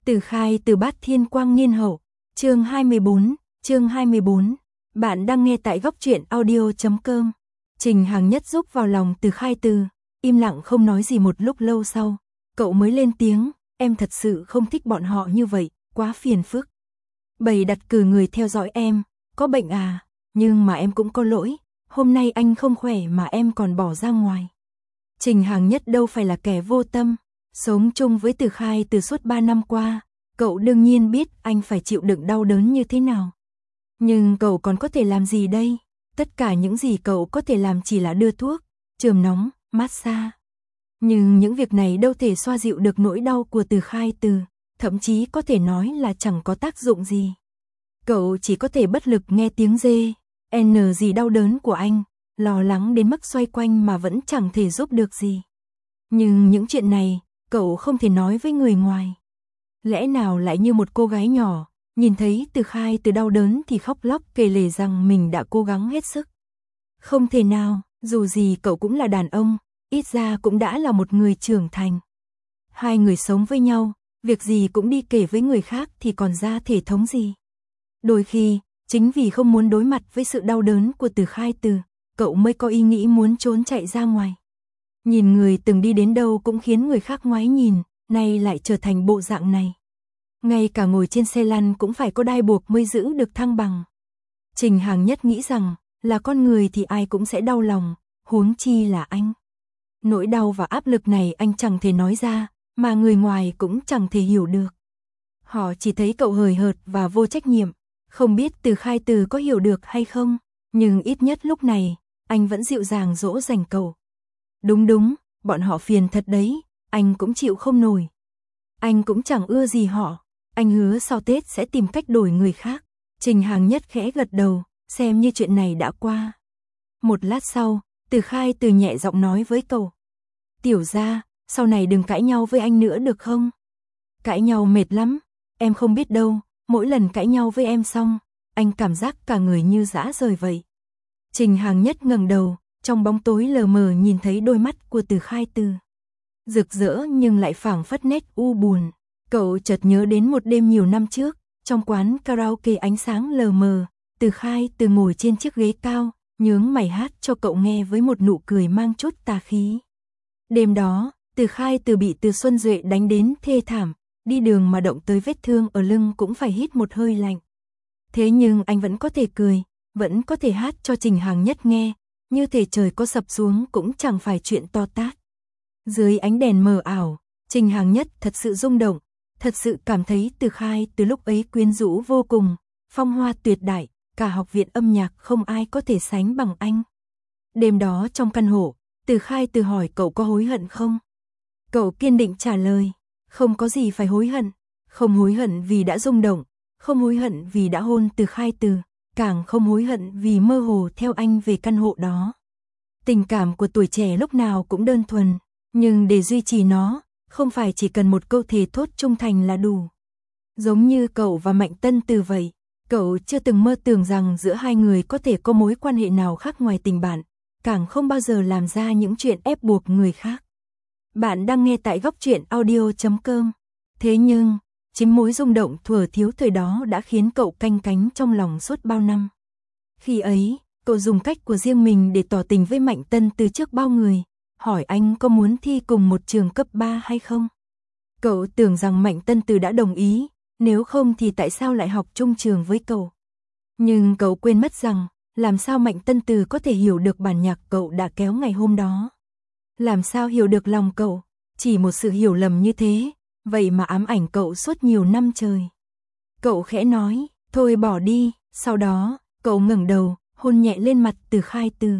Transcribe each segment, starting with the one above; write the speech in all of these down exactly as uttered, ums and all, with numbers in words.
Từ Khai Từ Bát Thiên Quang Niên Hậu, chương hai mươi bốn, chương hai mươi bốn. Bạn đang nghe tại góc truyện audio chấm com. Trình Hàng Nhất giúp vào lòng Từ Khai Từ, im lặng không nói gì một lúc lâu sau, cậu mới lên tiếng, em thật sự không thích bọn họ như vậy, quá phiền phức. Bày đặt cử người theo dõi em, có bệnh à, nhưng mà em cũng có lỗi, hôm nay anh không khỏe mà em còn bỏ ra ngoài. Trình Hàng Nhất đâu phải là kẻ vô tâm, sống chung với Từ Khai từ suốt ba năm qua, cậu đương nhiên biết anh phải chịu đựng đau đớn như thế nào. Nhưng cậu còn có thể làm gì đây? Tất cả những gì cậu có thể làm chỉ là đưa thuốc, chườm nóng, massage. Nhưng những việc này đâu thể xoa dịu được nỗi đau của Từ Khai Từ, thậm chí có thể nói là chẳng có tác dụng gì. Cậu chỉ có thể bất lực nghe tiếng dê, n gì đau đớn của anh, lo lắng đến mức xoay quanh mà vẫn chẳng thể giúp được gì. Nhưng những chuyện này, cậu không thể nói với người ngoài. Lẽ nào lại như một cô gái nhỏ, nhìn thấy Từ Khai Từ đau đớn thì khóc lóc kể lể rằng mình đã cố gắng hết sức. Không thể nào, dù gì cậu cũng là đàn ông, ít ra cũng đã là một người trưởng thành. Hai người sống với nhau, việc gì cũng đi kể với người khác thì còn ra thể thống gì. Đôi khi, chính vì không muốn đối mặt với sự đau đớn của Từ Khai Từ, cậu mới có ý nghĩ muốn trốn chạy ra ngoài. Nhìn người từng đi đến đâu cũng khiến người khác ngoái nhìn, nay lại trở thành bộ dạng này. Ngay cả ngồi trên xe lăn cũng phải có đai buộc mới giữ được thăng bằng. Trình Hàng Nhất nghĩ rằng, là con người thì ai cũng sẽ đau lòng, huống chi là anh. Nỗi đau và áp lực này anh chẳng thể nói ra, mà người ngoài cũng chẳng thể hiểu được. Họ chỉ thấy cậu hời hợt và vô trách nhiệm, không biết Từ Khai Từ có hiểu được hay không, nhưng ít nhất lúc này, anh vẫn dịu dàng dỗ dành cậu. Đúng đúng, bọn họ phiền thật đấy, anh cũng chịu không nổi. Anh cũng chẳng ưa gì họ, anh hứa sau Tết sẽ tìm cách đổi người khác. Trình Hàng Nhất khẽ gật đầu, xem như chuyện này đã qua. Một lát sau, Từ Khai Từ nhẹ giọng nói với cậu. Tiểu gia, sau này đừng cãi nhau với anh nữa được không? Cãi nhau mệt lắm, em không biết đâu, mỗi lần cãi nhau với em xong, anh cảm giác cả người như rã rời vậy. Trình Hàng Nhất ngẩng đầu, trong bóng tối lờ mờ nhìn thấy đôi mắt của Từ Khai Từ. Rực rỡ nhưng lại phảng phất nét u buồn. Cậu chợt nhớ đến một đêm nhiều năm trước, trong quán karaoke ánh sáng lờ mờ, Từ Khai Từ ngồi trên chiếc ghế cao, nhướng mày hát cho cậu nghe với một nụ cười mang chút tà khí. Đêm đó, Từ Khai Từ bị Từ Xuân Duệ đánh đến thê thảm, đi đường mà động tới vết thương ở lưng cũng phải hít một hơi lạnh. Thế nhưng anh vẫn có thể cười, vẫn có thể hát cho Trình Hàng Nhất nghe, như thể trời có sập xuống cũng chẳng phải chuyện to tát. Dưới ánh đèn mờ ảo, Trình Hàng Nhất thật sự rung động, thật sự cảm thấy Từ Khai Từ lúc ấy quyến rũ vô cùng, phong hoa tuyệt đại, cả học viện âm nhạc không ai có thể sánh bằng anh. Đêm đó trong căn hộ, Từ Khai Từ hỏi cậu có hối hận không? Cậu kiên định trả lời, không có gì phải hối hận, không hối hận vì đã rung động, không hối hận vì đã hôn Từ Khai Từ, càng không hối hận vì mơ hồ theo anh về căn hộ đó. Tình cảm của tuổi trẻ lúc nào cũng đơn thuần, nhưng để duy trì nó, không phải chỉ cần một câu thề thốt trung thành là đủ. Giống như cậu và Mạnh Tân Từ vậy, cậu chưa từng mơ tưởng rằng giữa hai người có thể có mối quan hệ nào khác ngoài tình bạn, càng không bao giờ làm ra những chuyện ép buộc người khác. Bạn đang nghe tại góc truyện audio chấm com. Thế nhưng, chính mối rung động thuở thiếu thời đó đã khiến cậu canh cánh trong lòng suốt bao năm. Khi ấy, cậu dùng cách của riêng mình để tỏ tình với Mạnh Tân Từ trước bao người, hỏi anh có muốn thi cùng một trường cấp ba hay không. Cậu tưởng rằng Mạnh Tân Từ đã đồng ý, nếu không thì tại sao lại học chung trường với cậu. Nhưng cậu quên mất rằng, làm sao Mạnh Tân Từ có thể hiểu được bản nhạc cậu đã kéo ngày hôm đó. Làm sao hiểu được lòng cậu, chỉ một sự hiểu lầm như thế, vậy mà ám ảnh cậu suốt nhiều năm trời. Cậu khẽ nói, thôi bỏ đi, sau đó, cậu ngẩng đầu, hôn nhẹ lên mặt Từ Khai Từ.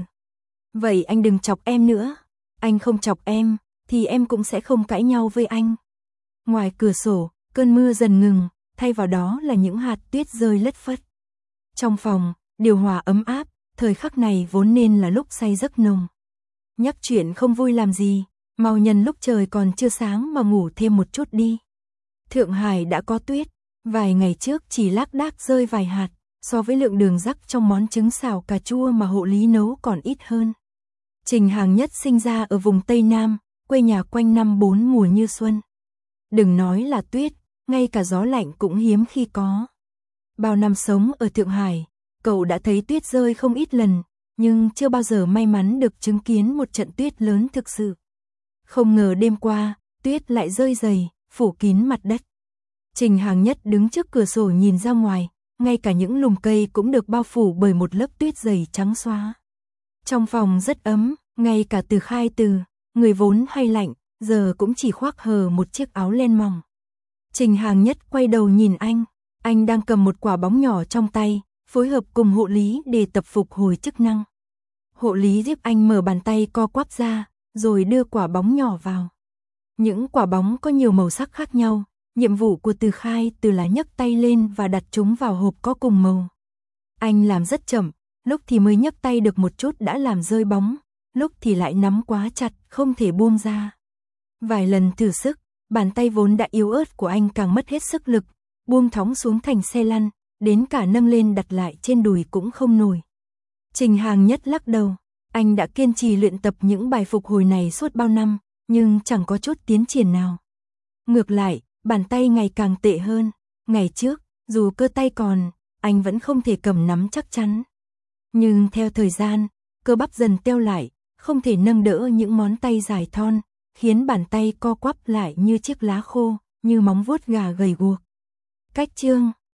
Vậy anh đừng chọc em nữa, anh không chọc em, thì em cũng sẽ không cãi nhau với anh. Ngoài cửa sổ, cơn mưa dần ngừng, thay vào đó là những hạt tuyết rơi lất phất. Trong phòng, điều hòa ấm áp, thời khắc này vốn nên là lúc say giấc nồng. Nhắc chuyện không vui làm gì, mau nhân lúc trời còn chưa sáng mà ngủ thêm một chút đi. Thượng Hải đã có tuyết, vài ngày trước chỉ lác đác rơi vài hạt, so với lượng đường rắc trong món trứng xào cà chua mà hộ lý nấu còn ít hơn. Trình Hàng Nhất sinh ra ở vùng Tây Nam, quê nhà quanh năm bốn mùa như xuân. Đừng nói là tuyết, ngay cả gió lạnh cũng hiếm khi có. Bao năm sống ở Thượng Hải, cậu đã thấy tuyết rơi không ít lần, nhưng chưa bao giờ may mắn được chứng kiến một trận tuyết lớn thực sự. Không ngờ đêm qua, tuyết lại rơi dày, phủ kín mặt đất. Trình Hàng Nhất đứng trước cửa sổ nhìn ra ngoài, ngay cả những lùm cây cũng được bao phủ bởi một lớp tuyết dày trắng xóa. Trong phòng rất ấm, ngay cả Từ Khai Từ, người vốn hay lạnh, giờ cũng chỉ khoác hờ một chiếc áo len mỏng. Trình Hàng Nhất quay đầu nhìn anh, anh đang cầm một quả bóng nhỏ trong tay, phối hợp cùng hộ lý để tập phục hồi chức năng. Hộ lý giúp anh mở bàn tay co quắp ra, rồi đưa quả bóng nhỏ vào. Những quả bóng có nhiều màu sắc khác nhau, nhiệm vụ của Từ Khai Từ là nhấc tay lên và đặt chúng vào hộp có cùng màu. Anh làm rất chậm, lúc thì mới nhấc tay được một chút đã làm rơi bóng, lúc thì lại nắm quá chặt, không thể buông ra. Vài lần thử sức, bàn tay vốn đã yếu ớt của anh càng mất hết sức lực, buông thõng xuống thành xe lăn, đến cả nâng lên đặt lại trên đùi cũng không nổi. Trình Hàng Nhất lắc đầu, anh đã kiên trì luyện tập những bài phục hồi này suốt bao năm, nhưng chẳng có chút tiến triển nào. Ngược lại, bàn tay ngày càng tệ hơn, ngày trước, dù cơ tay còn, anh vẫn không thể cầm nắm chắc chắn. Nhưng theo thời gian, cơ bắp dần teo lại, không thể nâng đỡ những ngón tay dài thon, khiến bàn tay co quắp lại như chiếc lá khô, như móng vuốt gà gầy guộc. Cách chương